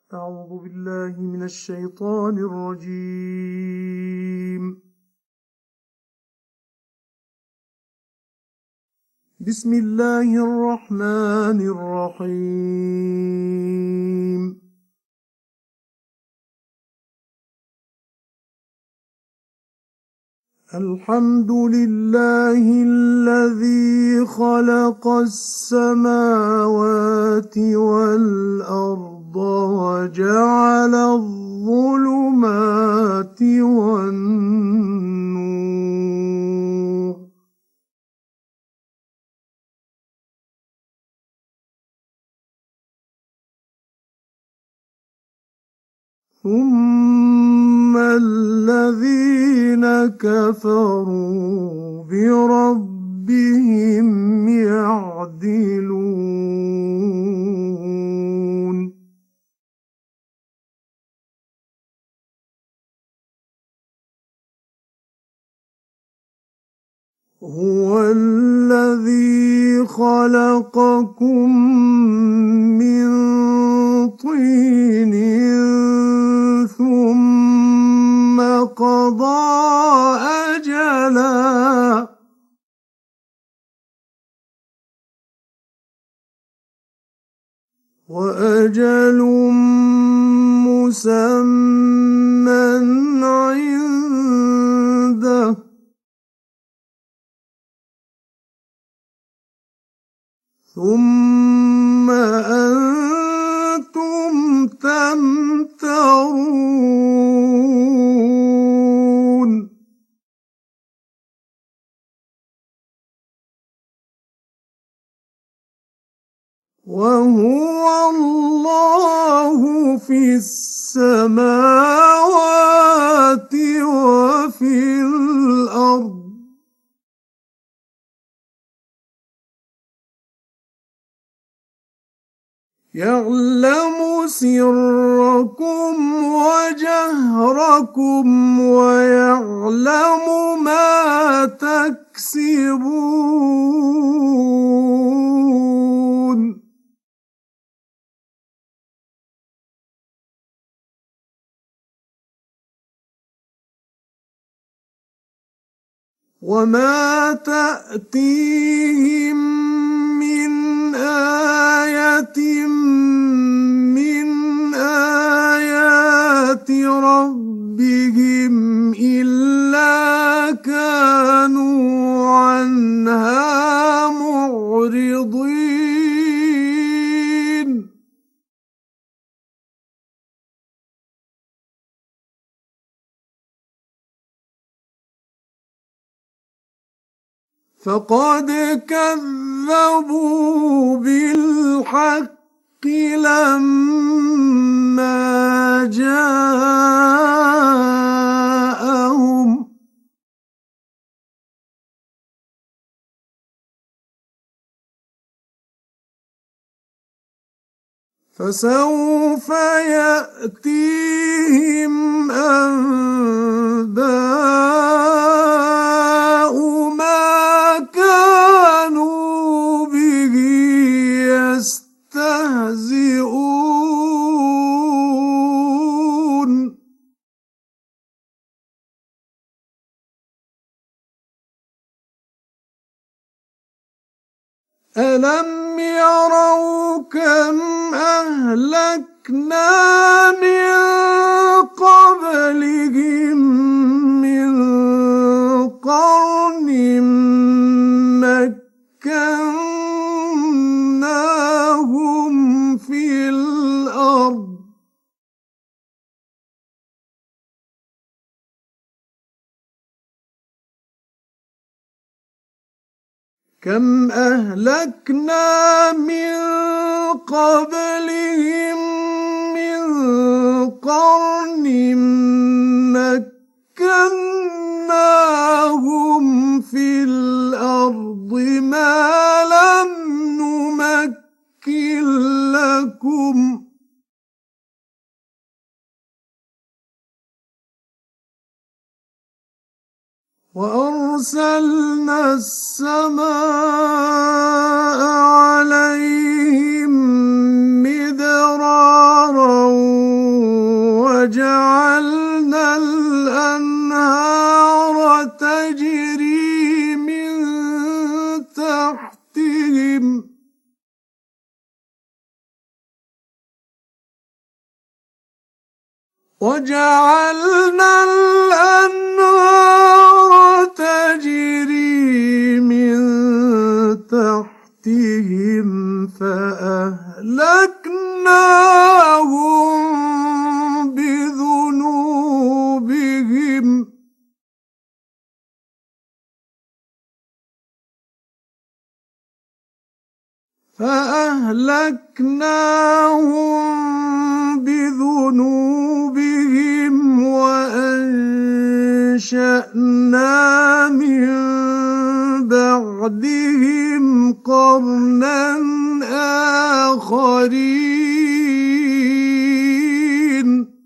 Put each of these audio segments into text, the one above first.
أعوذ بالله من الشيطان الرجيم. بسم الله الرحمن الرحيم. الحمد لله الذي خلق السماوات والأرض وجعل الظلمات والنور ثم الذين كفروا بربهم يعدلون هو الذي خلقكم من طين ثم قضى أجلا وأجل مسمى عنده ثم أنتم تمترون وهو الله في السماوات وفي الأرض يعلم سركم وجهركم ويعلم ما تكسبون وما تأتيهم من آية من آيات ربهم إلا كانوا عنها معرضين فقد كذبوا بالحق لما جاءهم فسوف يأتيهم أنباء ما كانوا به يستهزئون ألم يروا كم أهلكنا من قبلهم من قرن مكناهم في الأرض كم أهلكنا من قبلهم من قرن مكناهم في الأرض ما لم نمكن لكم وأرسلنا السماء عليهم مدرارا وجعلنا الأنهار تجري من تحتهم فأهلكناهم بذنوبهم وأنشأنا من بعدهم قرنا آخرين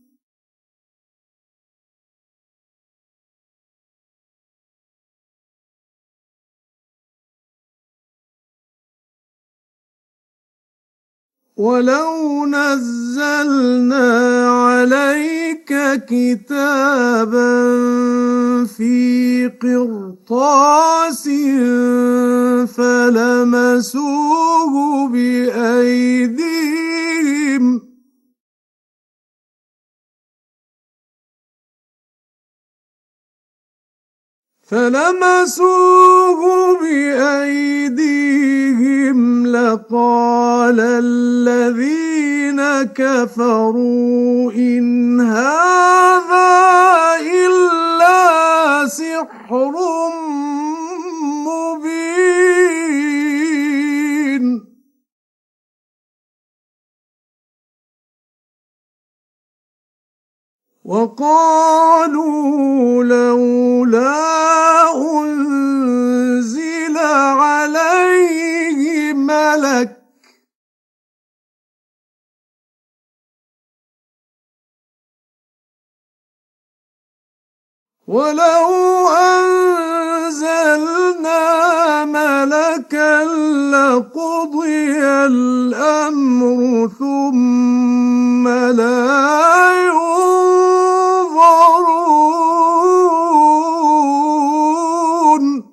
ولو نزلنا عليك كتابا في قرطاس فلمسوه بأيديهم لقال الذين كفروا إن هذا إلا سحر مبين وقالوا لولا أنزل عليه ملك ولو أنزلنا ملكا لقضي الأمر ثم لا ينظرون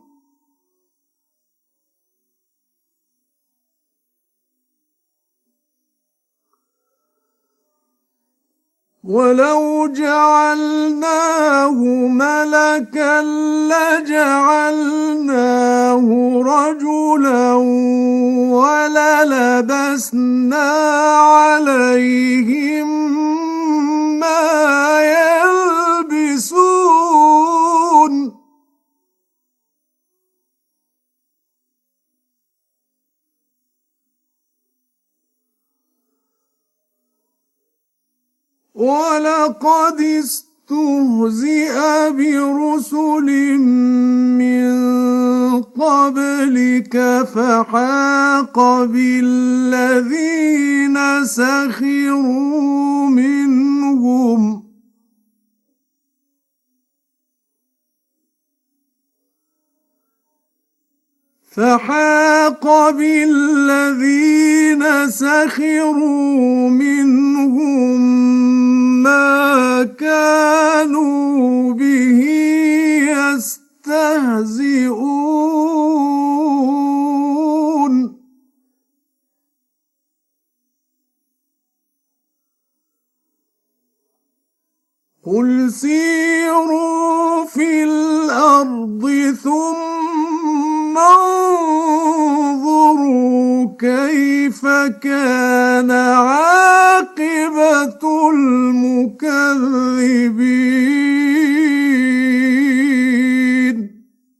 ولو جعلناه ملكا لجعلناه رجلا وللبسنا عليهم ما يلبسون ولقد استهزئ برسل من قبلك فحاق بالذين سخروا منهم ما كانوا به يستهزئون قل سيروا في الأرض ثم انظروا كيف كان عاقبة المكذبين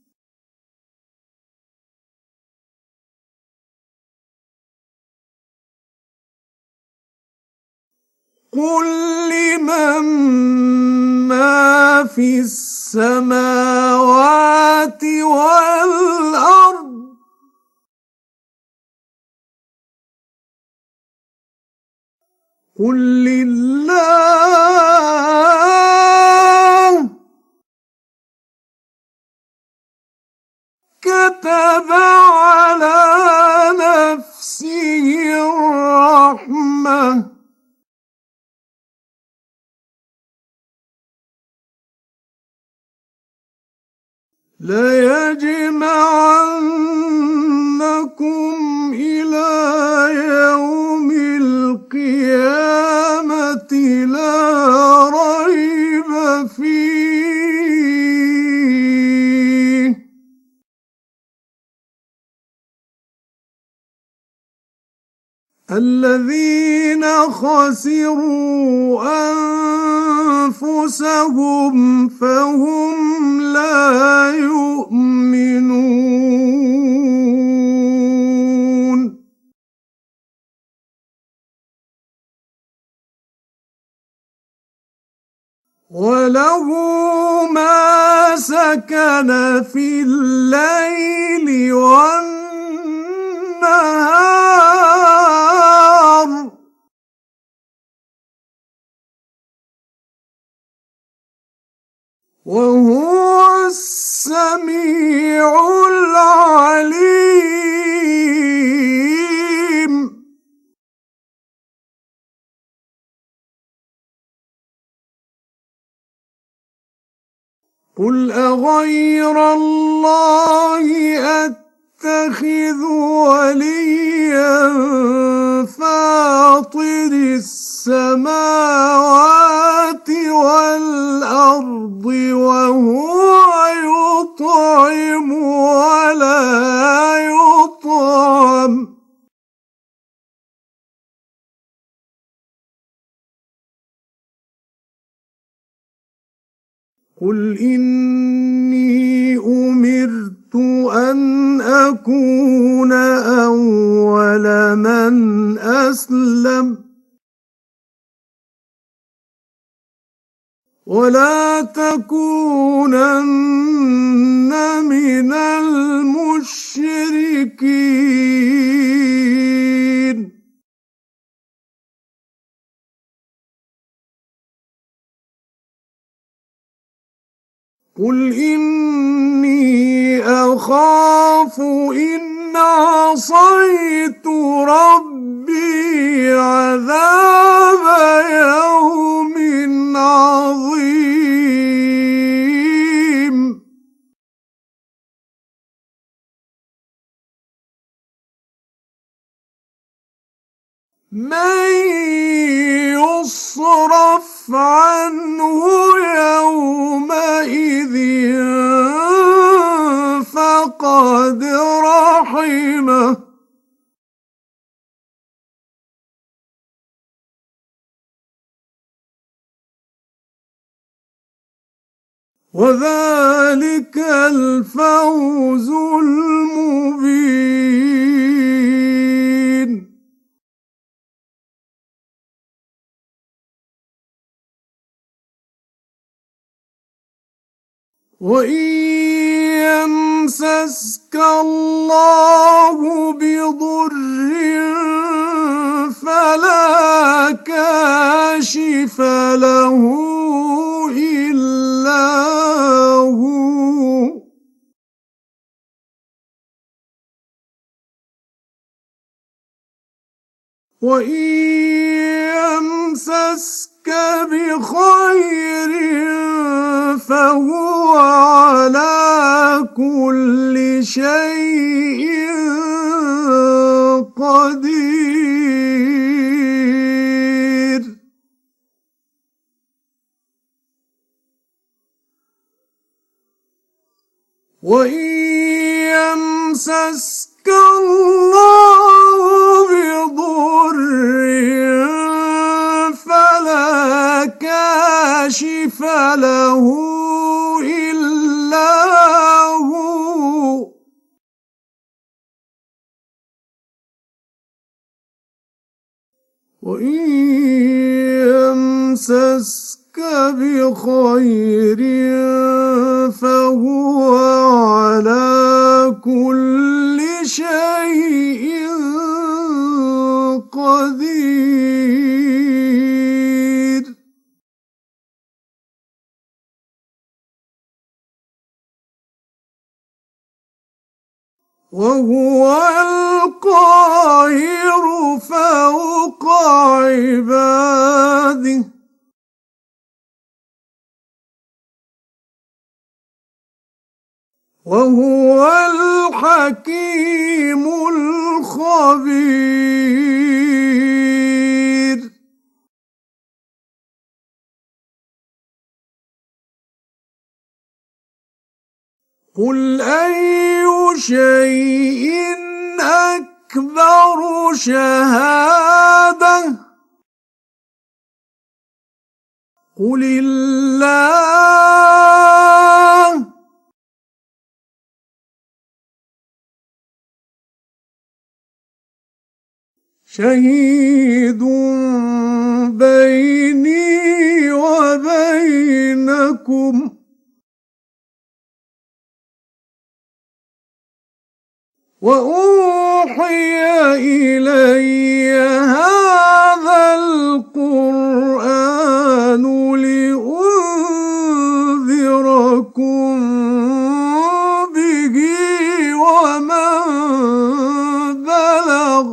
قل لمن ما في السماوات والأرض قل لله كتب على نفسه الرحمة ليجمعنكم إلى يوم القيامة لا ريب خسروا أنفسهم فهم لا يؤمنون وله ما سكن في الليل والنهار وهو السميع العليم قل أغير الله أتخذ وليا فاطر السماوات والأرض وهو يطعم ولا يطعم قل إني أمرت أن أكون أول من أسلم ولا تكونن من المشركين قل إني أخاف إن عصيت ربي عذاب يوم عظيم من يصرف عنه يومئذ فقد رحمه وذلك الفوز المبين وإن يمسسك الله بضر فلا كاشف له إلا هو وإن يمسسك بخير فهو على كل شيء قدير وإن يمسسك الله بضر فلا كاشف له إلا هو وإن يمسسك بخير فهو على كل شيء قدير وهو القاهر فوق عباده وهو الحكيم الخبير قل أي شيء أكبر شهادة قل الله شهيد بيني وبينكم وأوحي إلي هذا القرآن لأنذركم به ومن بلغ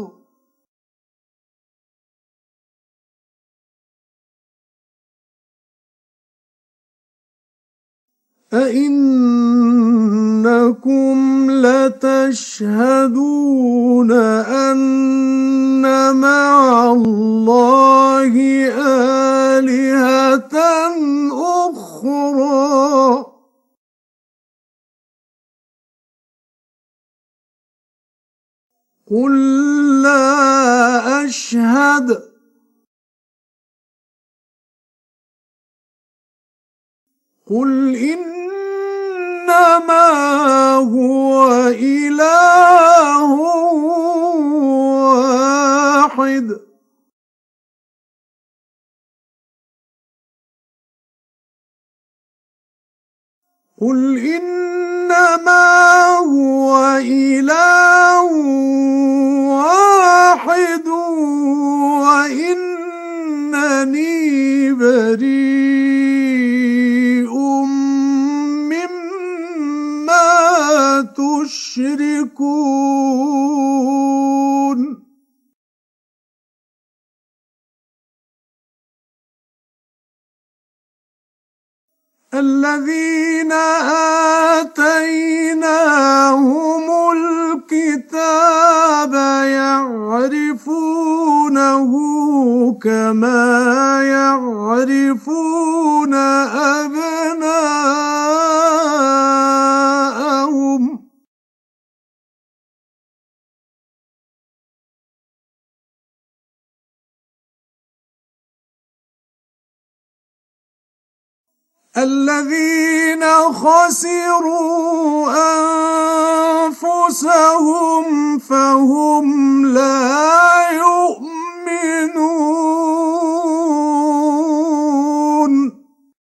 أئنكم لتشهدون أن مع الله آلهة أخرى قل لا أشهد قل إنما هو إله واحد قل إنما هو إله واحد وإنني بريء مما تشركون الذين آتيناهم الكتاب يعرفونه كما يعرفون أبناءهم الذين خسروا أنفسهم فهم لا يؤمنون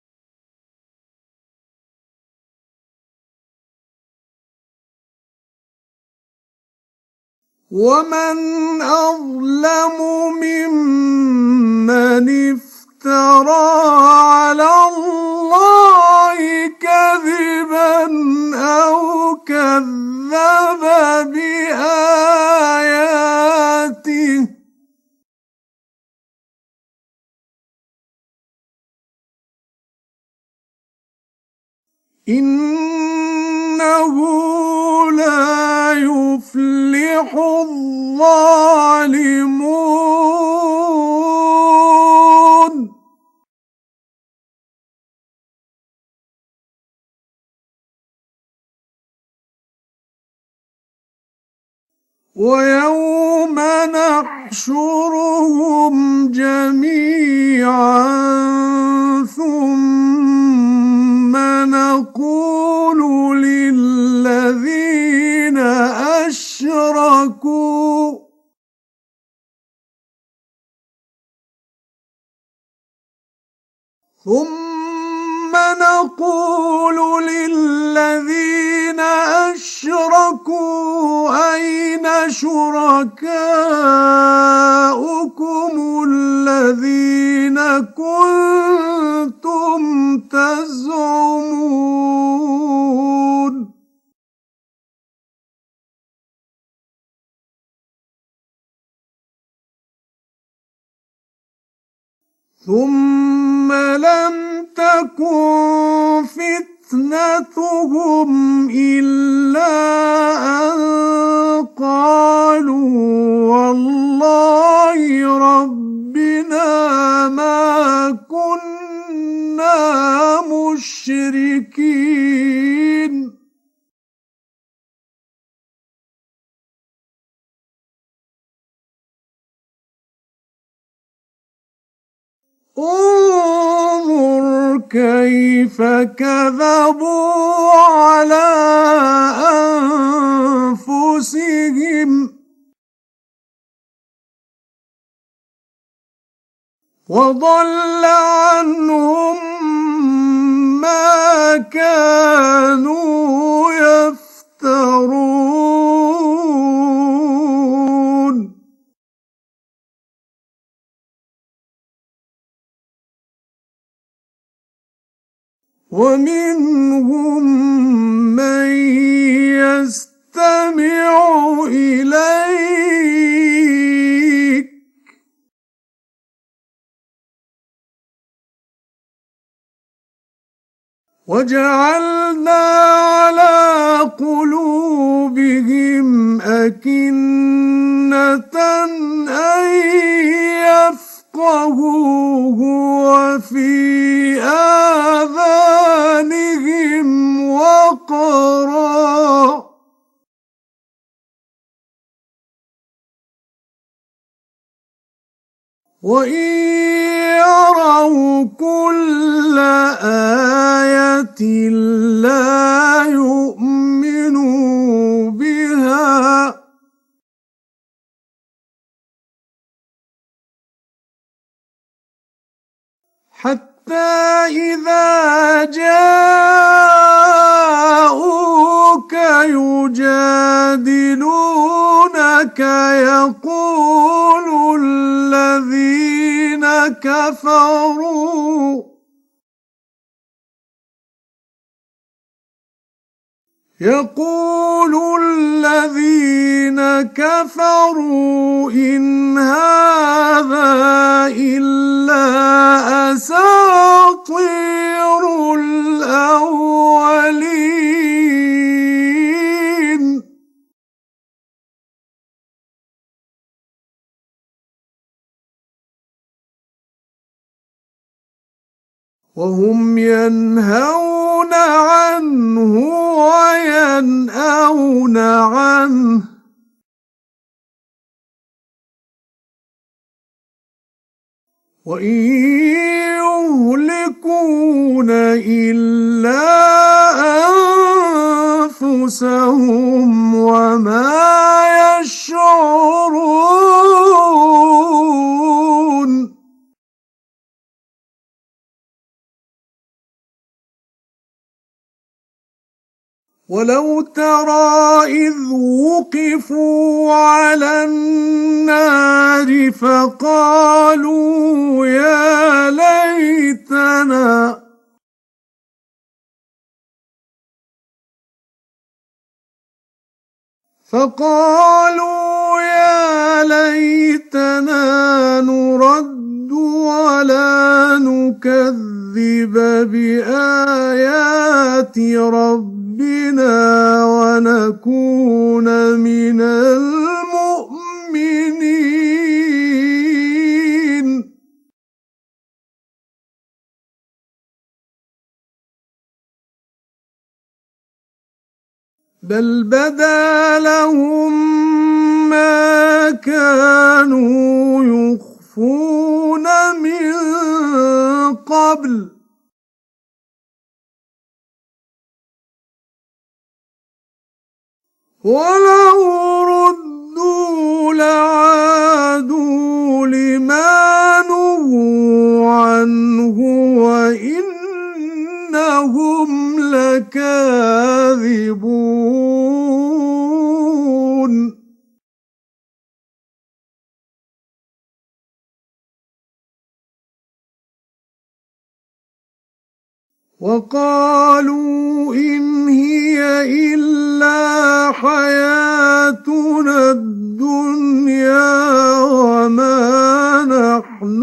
ومن أظلم ممن افترى على الله كذبا أو كذب بآياته إنه لا يفلح الظالمون ويوم نحشرهم جميعا ثم نقول للذين أشركوا أين شركاؤكم الذين كنتم تزعمون ثم لم تكن فتنتهم إلا أن قالوا والله ربنا ما كنا مشركين انظر كيف كذبوا على أنفسهم وضل عنهم ما كانوا يفترون ومنهم من يستمع إليك وجعلنا على قلوبهم أكنة أن يفقهوه وفي آذانهم وقرا وإن يروا كل آية لا يؤمنوا بها حتى إذا جاءوك يجادلونك يقول الذين كفروا إن هذا إلا أساطير الأولين وهم ينهون عنه وينأون عنه وإن يهلكون إلا أنفسهم وما يشعرون ولو ترى إذ وقفوا على النار فقالوا يا ليتنا نرد ولا نكذب بآيات ربنا ونكون من المؤمنين بل بدا لهم ما كانوا يخفون من قبل ولو ردوا لعادوا لما نهوا عنه وإنهم لكاذبون وقالوا إن هي إلا حياتنا الدنيا وما نحن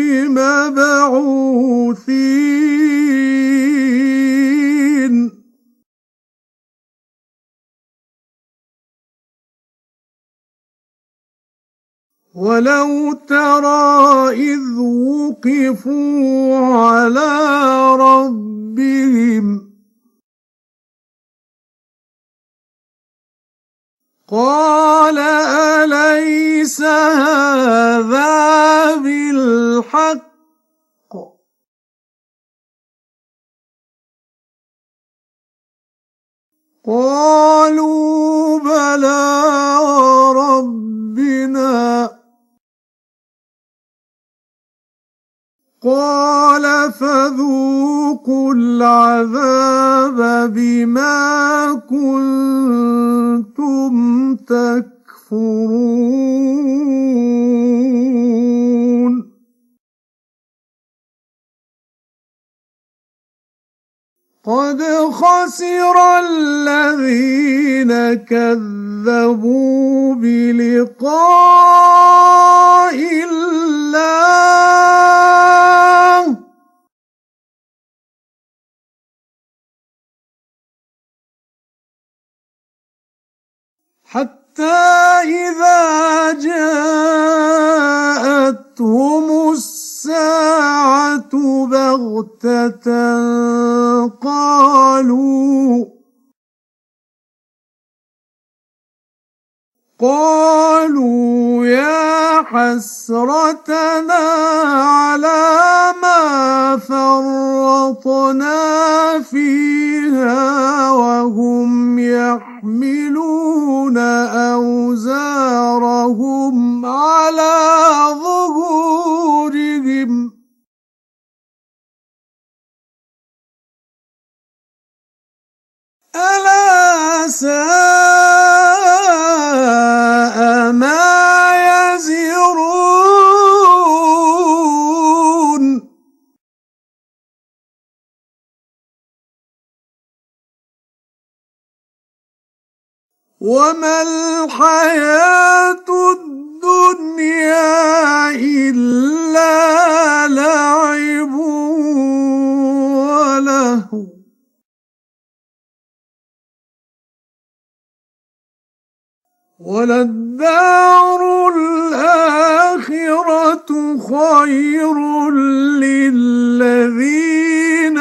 بمبعوثين ولو ترى إذ وقفوا على ربهم قال أليس هذا بالحق قالوا بلى وربنا قال فذوقوا العذاب بما كنتم تكفرون قد خسر الذين كذبوا بلقاء الله حتى إذا جاءتهم الساعة بغتة قالوا يا حسرتنا على ما فرطنا فيها وهم يحملون أوزارهم على ظهورهم ألا ساء ما يزرون وما الحياة الدنيا إلا لعب ولهو وللدار الآخرة خير للذين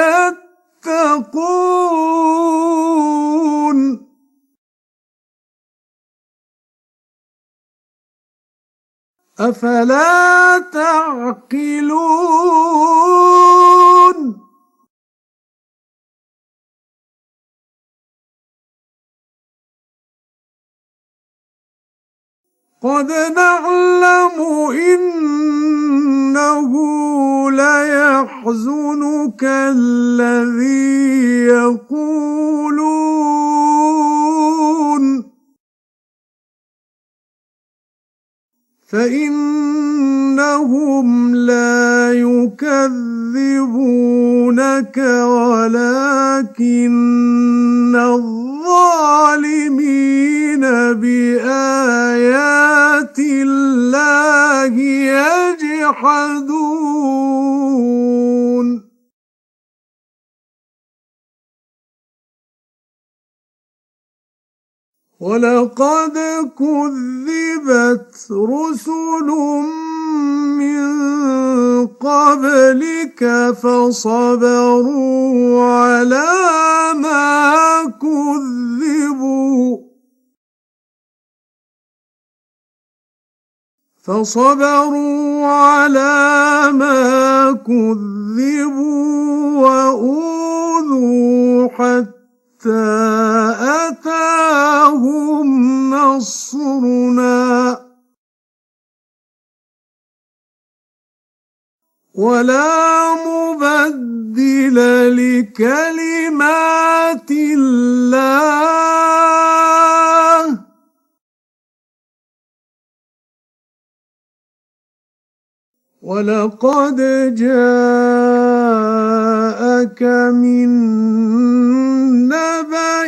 يتقون أفلا تعقلون قد نعلم إنه ليحزنك الذي يقولون فإنهم لا يكذبونك ولكن الظالمين بآيات الله يجحدون ولقد كذبت رسل من قبلك فصبروا على ما كذبوا وأوذوا حتى أتاهم نصرنا ولا مبدل لكلمات الله ولقد جاءك من نبأ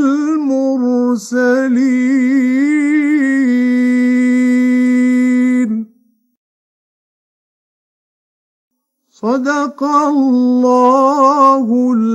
المرسلين صدق الله